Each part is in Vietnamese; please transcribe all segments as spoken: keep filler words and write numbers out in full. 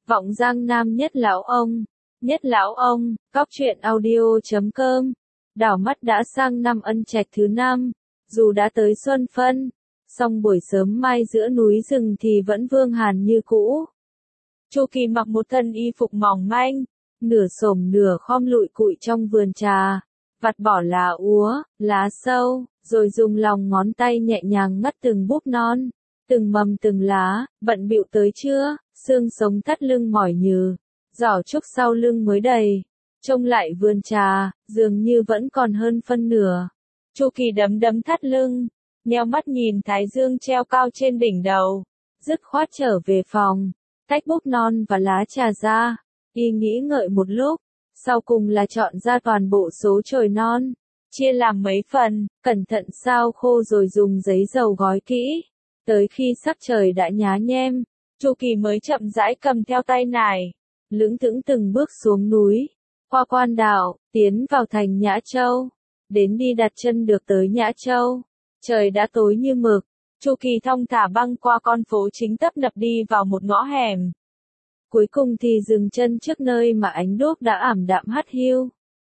Vọng Giang Nam Nhất Lão Ông, Nhất Lão Ông, Cóc truyện audio chấm com. Đảo mắt đã sang năm Ân Trạch thứ năm, dù đã tới xuân phân, song buổi sớm mai giữa núi rừng thì vẫn vương hàn như cũ. Chu Kỳ mặc một thân y phục mỏng manh, nửa xổm nửa khom lụi cụi trong vườn trà, vặt bỏ lá úa, lá sâu, rồi dùng lòng ngón tay nhẹ nhàng ngắt từng búp non, từng mầm từng lá, bận bịu tới trưa, xương sống thắt lưng mỏi nhừ, giỏ trúc sau lưng mới đầy. Trông lại vườn trà, dường như vẫn còn hơn phân nửa. Chu Kỳ đấm đấm thắt lưng, nheo mắt nhìn thái dương treo cao trên đỉnh đầu, dứt khoát trở về phòng, tách búp non và lá trà ra, y nghĩ ngợi một lúc, sau cùng là chọn ra toàn bộ số chồi non, chia làm mấy phần, cẩn thận sao khô rồi dùng giấy dầu gói kỹ. Tới khi sắc trời đã nhá nhem, Chu Kỳ mới chậm rãi cầm theo tay nải, lững thững từng bước xuống núi, qua quan đạo, tiến vào thành Nhã Châu. Đến đi đặt chân được tới Nhã Châu, trời đã tối như mực. Chu Kỳ thong thả băng qua con phố chính tấp nập đi vào một ngõ hẻm. Cuối cùng thì dừng chân trước nơi mà ánh đuốc đã ảm đạm hắt hiu.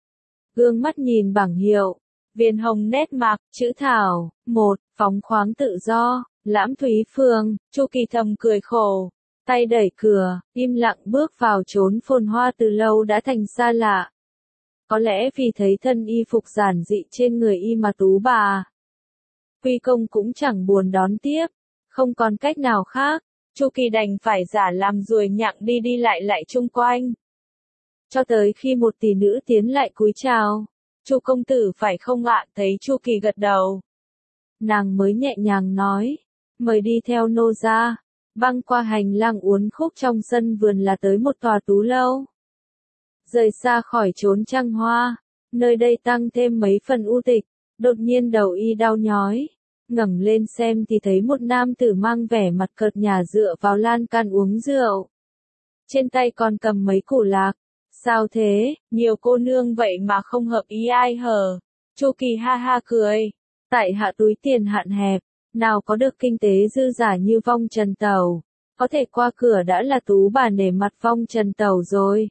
Gương mắt nhìn bảng hiệu, viền hồng nét mạc, chữ thảo, một, phóng khoáng tự do, Lãm Thúy Phường. Chu Kỳ thầm cười khổ, tay đẩy cửa, im lặng bước vào chốn phồn hoa từ lâu đã thành xa lạ. Có lẽ vì thấy thân y phục giản dị trên người y mà tú bà Quy Công cũng chẳng buồn đón tiếp, không còn cách nào khác, Chu Kỳ đành phải giả làm ruồi nhặng đi đi lại lại chung quanh. Cho tới khi một tỷ nữ tiến lại cúi chào, Chu công tử phải không ạ? Thấy Chu Kỳ gật đầu, nàng mới nhẹ nhàng nói, mời đi theo nô ra. Băng qua hành lang uốn khúc trong sân vườn là tới một tòa tú lâu. Rời xa khỏi chốn trăng hoa, nơi đây tăng thêm mấy phần u tịch, đột nhiên đầu y đau nhói. Ngẩng lên xem thì thấy một nam tử mang vẻ mặt cợt nhả dựa vào lan can uống rượu. Trên tay còn cầm mấy củ lạc. Sao thế, nhiều cô nương vậy mà không hợp ý ai hở? Chu Kỳ ha ha cười. Tại hạ túi tiền hạn hẹp, nào có được kinh tế dư giả như Vong Trần Tẩu. Có thể qua cửa đã là tú bà nể mặt Vong Trần Tẩu rồi.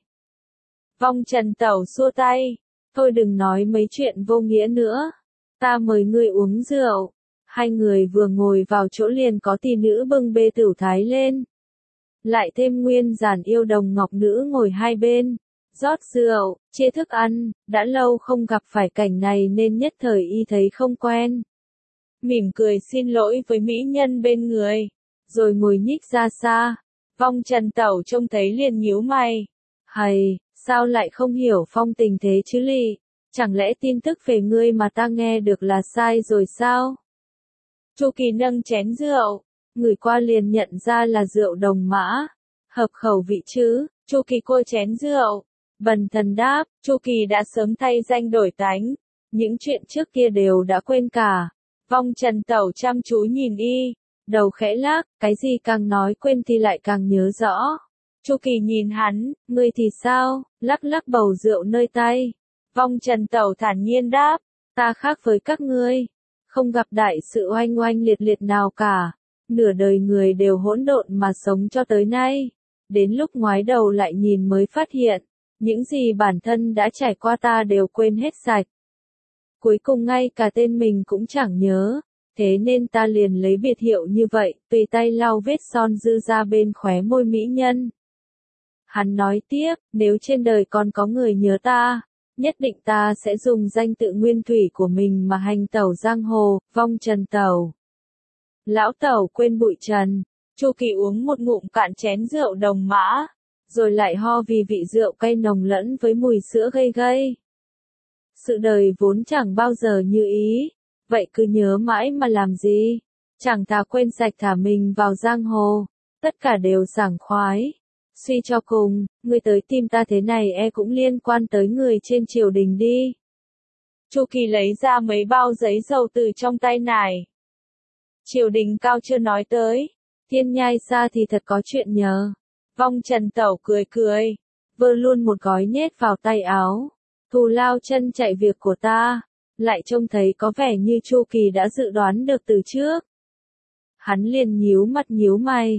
Vong Trần Tẩu xua tay. Thôi đừng nói mấy chuyện vô nghĩa nữa. Ta mời ngươi uống rượu. Hai người vừa ngồi vào chỗ liền có tỷ nữ bưng bê tửu thái lên. Lại thêm nguyên giản yêu đồng ngọc nữ ngồi hai bên, rót rượu, chia thức ăn, đã lâu không gặp phải cảnh này nên nhất thời y thấy không quen. Mỉm cười xin lỗi với mỹ nhân bên người, rồi ngồi nhích ra xa. Vong Trần Tẩu trông thấy liền nhíu mày. Hầy, sao lại không hiểu phong tình thế chứ lị? Chẳng lẽ tin tức về ngươi mà ta nghe được là sai rồi sao? Chu Kỳ nâng chén rượu, ngửi qua liền nhận ra là rượu Đồng Mã. Hợp khẩu vị chứ? Chu Kỳ cua chén rượu, bần thần đáp, Chu Kỳ đã sớm thay danh đổi tánh, những chuyện trước kia đều đã quên cả. Vong Trần Tẩu chăm chú nhìn y, đầu khẽ lắc, cái gì càng nói quên thì lại càng nhớ rõ. Chu Kỳ nhìn hắn, ngươi thì sao? Lắc lắc bầu rượu nơi tay. Vong Trần Tẩu thản nhiên đáp, ta khác với các ngươi, không gặp đại sự oanh oanh liệt liệt nào cả. Nửa đời người đều hỗn độn mà sống cho tới nay. Đến lúc ngoái đầu lại nhìn mới phát hiện, những gì bản thân đã trải qua ta đều quên hết sạch. Cuối cùng ngay cả tên mình cũng chẳng nhớ, thế nên ta liền lấy biệt hiệu như vậy, tùy tay lau vết son dư ra bên khóe môi mỹ nhân. Hắn nói tiếp, nếu trên đời còn có người nhớ ta, nhất định ta sẽ dùng danh tự nguyên thủy của mình mà hành tẩu giang hồ, Vong Trần Tẩu. Lão Tẩu quên bụi trần. Chu Kỳ uống một ngụm cạn chén rượu Đồng Mã, rồi lại ho vì vị rượu cay nồng lẫn với mùi sữa gây gây. Sự đời vốn chẳng bao giờ như ý, vậy cứ nhớ mãi mà làm gì? Chẳng thà quên sạch thả mình vào giang hồ, tất cả đều sảng khoái. Suy cho cùng, ngươi tới tìm ta thế này e cũng liên quan tới người trên triều đình đi. Chu Kỳ lấy ra mấy bao giấy dầu từ trong tay nải. Triều đình cao chưa nói tới, thiên nhai xa thì thật có chuyện nhờ. Vong Trần Tẩu cười cười, vơ luôn một gói nhét vào tay áo. Thù lao chân chạy việc của ta, lại trông thấy có vẻ như Chu Kỳ đã dự đoán được từ trước. Hắn liền nhíu mặt nhíu mày,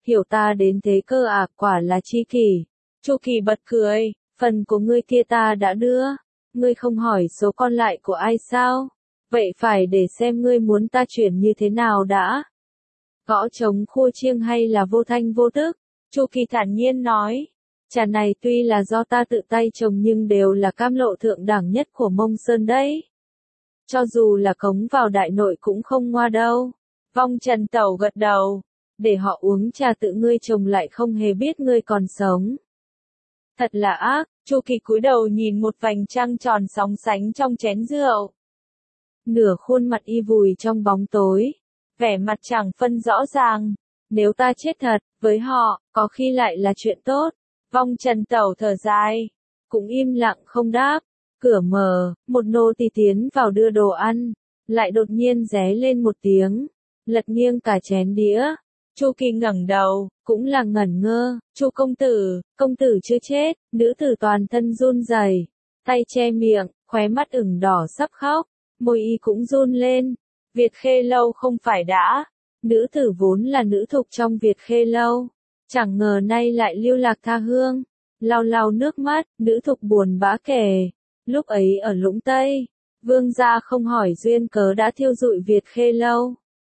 hiểu ta đến thế cơ à, quả là chi kỷ. Chu Kỳ bật cười, phần của ngươi kia ta đã đưa, ngươi không hỏi số còn lại của ai sao? Vậy phải để xem ngươi muốn ta chuyển như thế nào đã. Gõ trống khua chiêng hay là vô thanh vô tức? Chu Kỳ thản nhiên nói, trà này tuy là do ta tự tay trồng nhưng đều là cam lộ thượng đẳng nhất của Mông Sơn đấy. Cho dù là cống vào đại nội cũng không ngoa đâu. Vong Trần Tẩu gật đầu, để họ uống trà tự ngươi trồng lại không hề biết ngươi còn sống. Thật là ác, Chu Kỳ cúi đầu nhìn một vành trăng tròn sóng sánh trong chén rượu. Nửa khuôn mặt y vùi trong bóng tối, vẻ mặt chẳng phân rõ ràng. Nếu ta chết thật, với họ, có khi lại là chuyện tốt. Vong Trần Tẩu thở dài, cũng im lặng không đáp. Cửa mở, một nô tỳ tiến vào đưa đồ ăn, lại đột nhiên ré lên một tiếng, lật nghiêng cả chén đĩa. Chu Kỳ ngẩng đầu, cũng là ngẩn ngơ. Chu công tử, công tử chưa chết. Nữ tử toàn thân run rẩy, tay che miệng, khóe mắt ửng đỏ sắp khóc, môi y cũng run lên. Việt Khê Lâu không phải đã. Nữ tử vốn là nữ thục trong Việt Khê Lâu, chẳng ngờ nay lại lưu lạc tha hương. Lau lau nước mắt, nữ thục buồn bã kể, lúc ấy ở Lũng Tây, vương gia không hỏi duyên cớ đã thiêu rụi Việt Khê Lâu,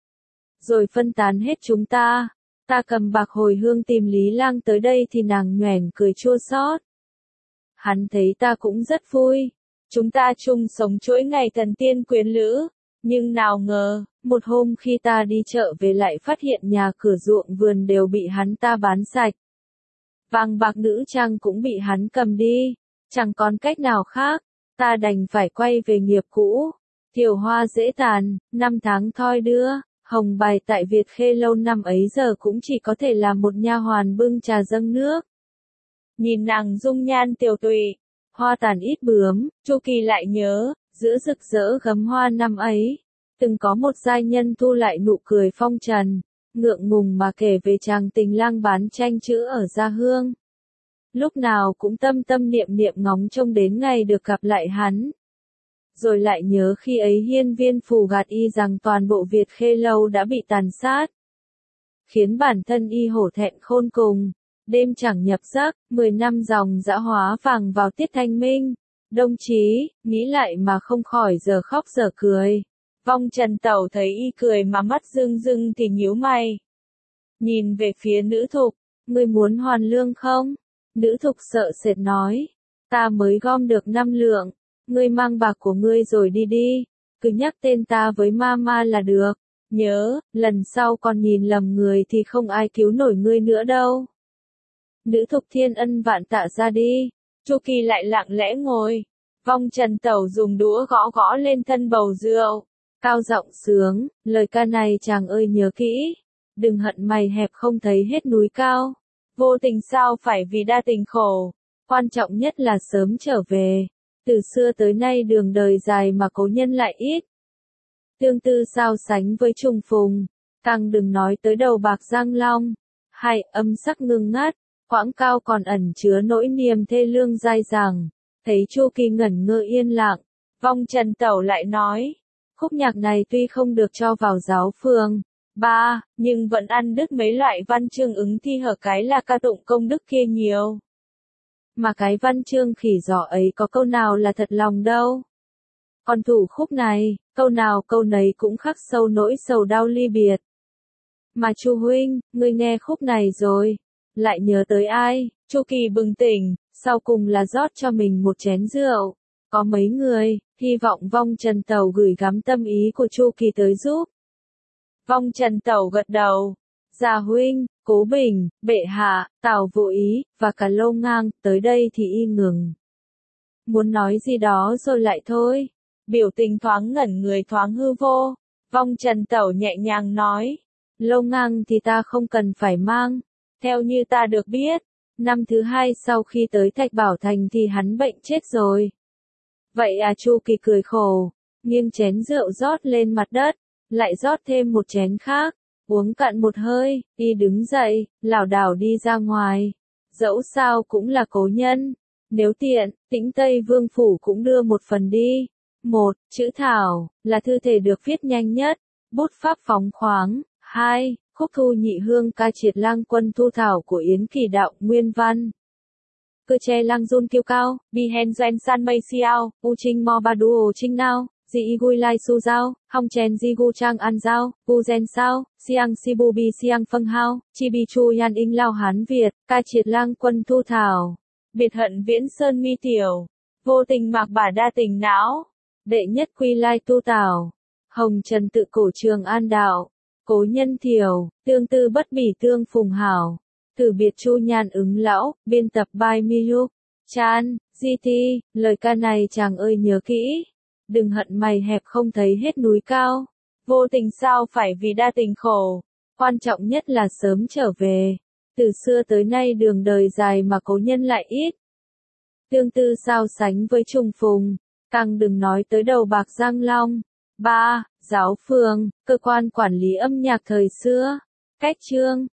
rồi phân tán hết chúng ta. Ta cầm bạc hồi hương tìm Lý Lang tới đây thì nàng nhoẻn cười chua xót. Hắn thấy ta cũng rất vui, chúng ta chung sống chuỗi ngày thần tiên quyến lữ. Nhưng nào ngờ, một hôm khi ta đi chợ về lại phát hiện nhà cửa ruộng vườn đều bị hắn ta bán sạch. Vàng bạc nữ trang cũng bị hắn cầm đi, chẳng còn cách nào khác, ta đành phải quay về nghiệp cũ. Thiều hoa dễ tàn, năm tháng thoi đưa, hồng bài tại Việt Khê Lâu năm ấy giờ cũng chỉ có thể là một nha hoàn bưng trà dâng nước. Nhìn nàng dung nhan tiều tụy, hoa tàn ít bướm, Chu Kỳ lại nhớ, giữa rực rỡ gấm hoa năm ấy, từng có một giai nhân thu lại nụ cười phong trần, ngượng ngùng mà kể về chàng tình lang bán tranh chữ ở Gia Hương. Lúc nào cũng tâm tâm niệm niệm ngóng trông đến ngày được gặp lại hắn. Rồi lại nhớ khi ấy hiên viên phù gạt y rằng toàn bộ Việt Khê Lâu đã bị tàn sát, khiến bản thân y hổ thẹn khôn cùng, đêm chẳng nhập giấc, mười năm dòng dã hóa vàng vào tiết thanh minh. Đồng chí, nghĩ lại mà không khỏi giờ khóc giờ cười. Vong Trần Tẩu thấy y cười mà mắt rưng rưng thì nhíu mày. Nhìn về phía nữ thục, ngươi muốn hoàn lương không? Nữ thục sợ sệt nói, ta mới gom được năm lượng, ngươi mang bạc của ngươi rồi đi đi, cứ nhắc tên ta với mama là được. Nhớ, lần sau còn nhìn lầm người thì không ai cứu nổi ngươi nữa đâu. Nữ thục thiên ân vạn tạ ra đi. Chu Kỳ lại lặng lẽ ngồi. Vong Trần Tẩu dùng đũa gõ gõ lên thân bầu rượu, cao giọng sướng, lời ca này chàng ơi nhớ kỹ, đừng hận mày hẹp không thấy hết núi cao, vô tình sao phải vì đa tình khổ, quan trọng nhất là sớm trở về, từ xưa tới nay đường đời dài mà cố nhân lại ít. Tương tư sao sánh với trùng phùng, càng đừng nói tới đầu bạc Giang Long, hay âm sắc ngưng ngắt, quãng cao còn ẩn chứa nỗi niềm thê lương dai dẳng. Thấy Chu Kỳ ngẩn ngơ yên lặng, Vong Trần Tẩu lại nói, khúc nhạc này tuy không được cho vào giáo phường, ba, nhưng vẫn ăn đứt mấy loại văn chương ứng thi hở cái là ca tụng công đức kia nhiều. Mà cái văn chương khỉ giỏ ấy có câu nào là thật lòng đâu. Còn thủ khúc này, câu nào câu nấy cũng khắc sâu nỗi sầu đau ly biệt. Mà Chu huynh, ngươi nghe khúc này rồi, lại nhớ tới ai? Chu Kỳ bừng tỉnh, sau cùng là rót cho mình một chén rượu. Có mấy người, hy vọng Vong Trần Tẩu gửi gắm tâm ý của Chu Kỳ tới giúp. Vong Trần Tẩu gật đầu. Gia huynh, Cố Bình, Bệ hạ, Tào Vô Ý, và cả Lâu Ngang, tới đây thì y ngừng. Muốn nói gì đó rồi lại thôi. Biểu tình thoáng ngẩn người thoáng hư vô. Vong Trần Tẩu nhẹ nhàng nói. Lâu Ngang thì ta không cần phải mang. Theo như ta được biết, năm thứ hai sau khi tới Thạch Bảo Thành thì hắn bệnh chết rồi. Vậy à? Chu Kỳ cười khổ, nghiêng chén rượu rót lên mặt đất, lại rót thêm một chén khác, uống cạn một hơi, y đứng dậy, lảo đảo đi ra ngoài. Dẫu sao cũng là cố nhân, nếu tiện, Tĩnh Tây Vương Phủ cũng đưa một phần đi. Một, chữ thảo, là thư thể được viết nhanh nhất, bút pháp phóng khoáng. Hai, Khúc thu nhị hương ca triệt lang quân thu thảo của Yến Kỳ Đạo nguyên văn. Cơ che lang run kiêu cao, bi hen gen san mây xiao, u trinh mo ba duo trinh nao, di gui lai su giao, hong chen di gu trang an giao, u gen sao, siang si bu bi siang phân hao, chi bi chu yan inh lao Hán Việt, ca triệt lang quân thu thảo. Biệt hận viễn sơn mi tiểu, vô tình mạc bà đa tình não, đệ nhất quy lai tu tảo, hồng trần tự cổ trường an đạo, cố nhân thiểu, tương tư bất bỉ tương phùng hảo, từ biệt chu nhan ứng lão, biên tập by Miu, Chan, giê tê, lời ca này chàng ơi nhớ kỹ, đừng hận mày hẹp không thấy hết núi cao, vô tình sao phải vì đa tình khổ, quan trọng nhất là sớm trở về, từ xưa tới nay đường đời dài mà cố nhân lại ít. Tương tư sao sánh với trùng phùng, càng đừng nói tới đầu bạc Giang Long. ba. Giáo phường, cơ quan quản lý âm nhạc thời xưa. Cách chương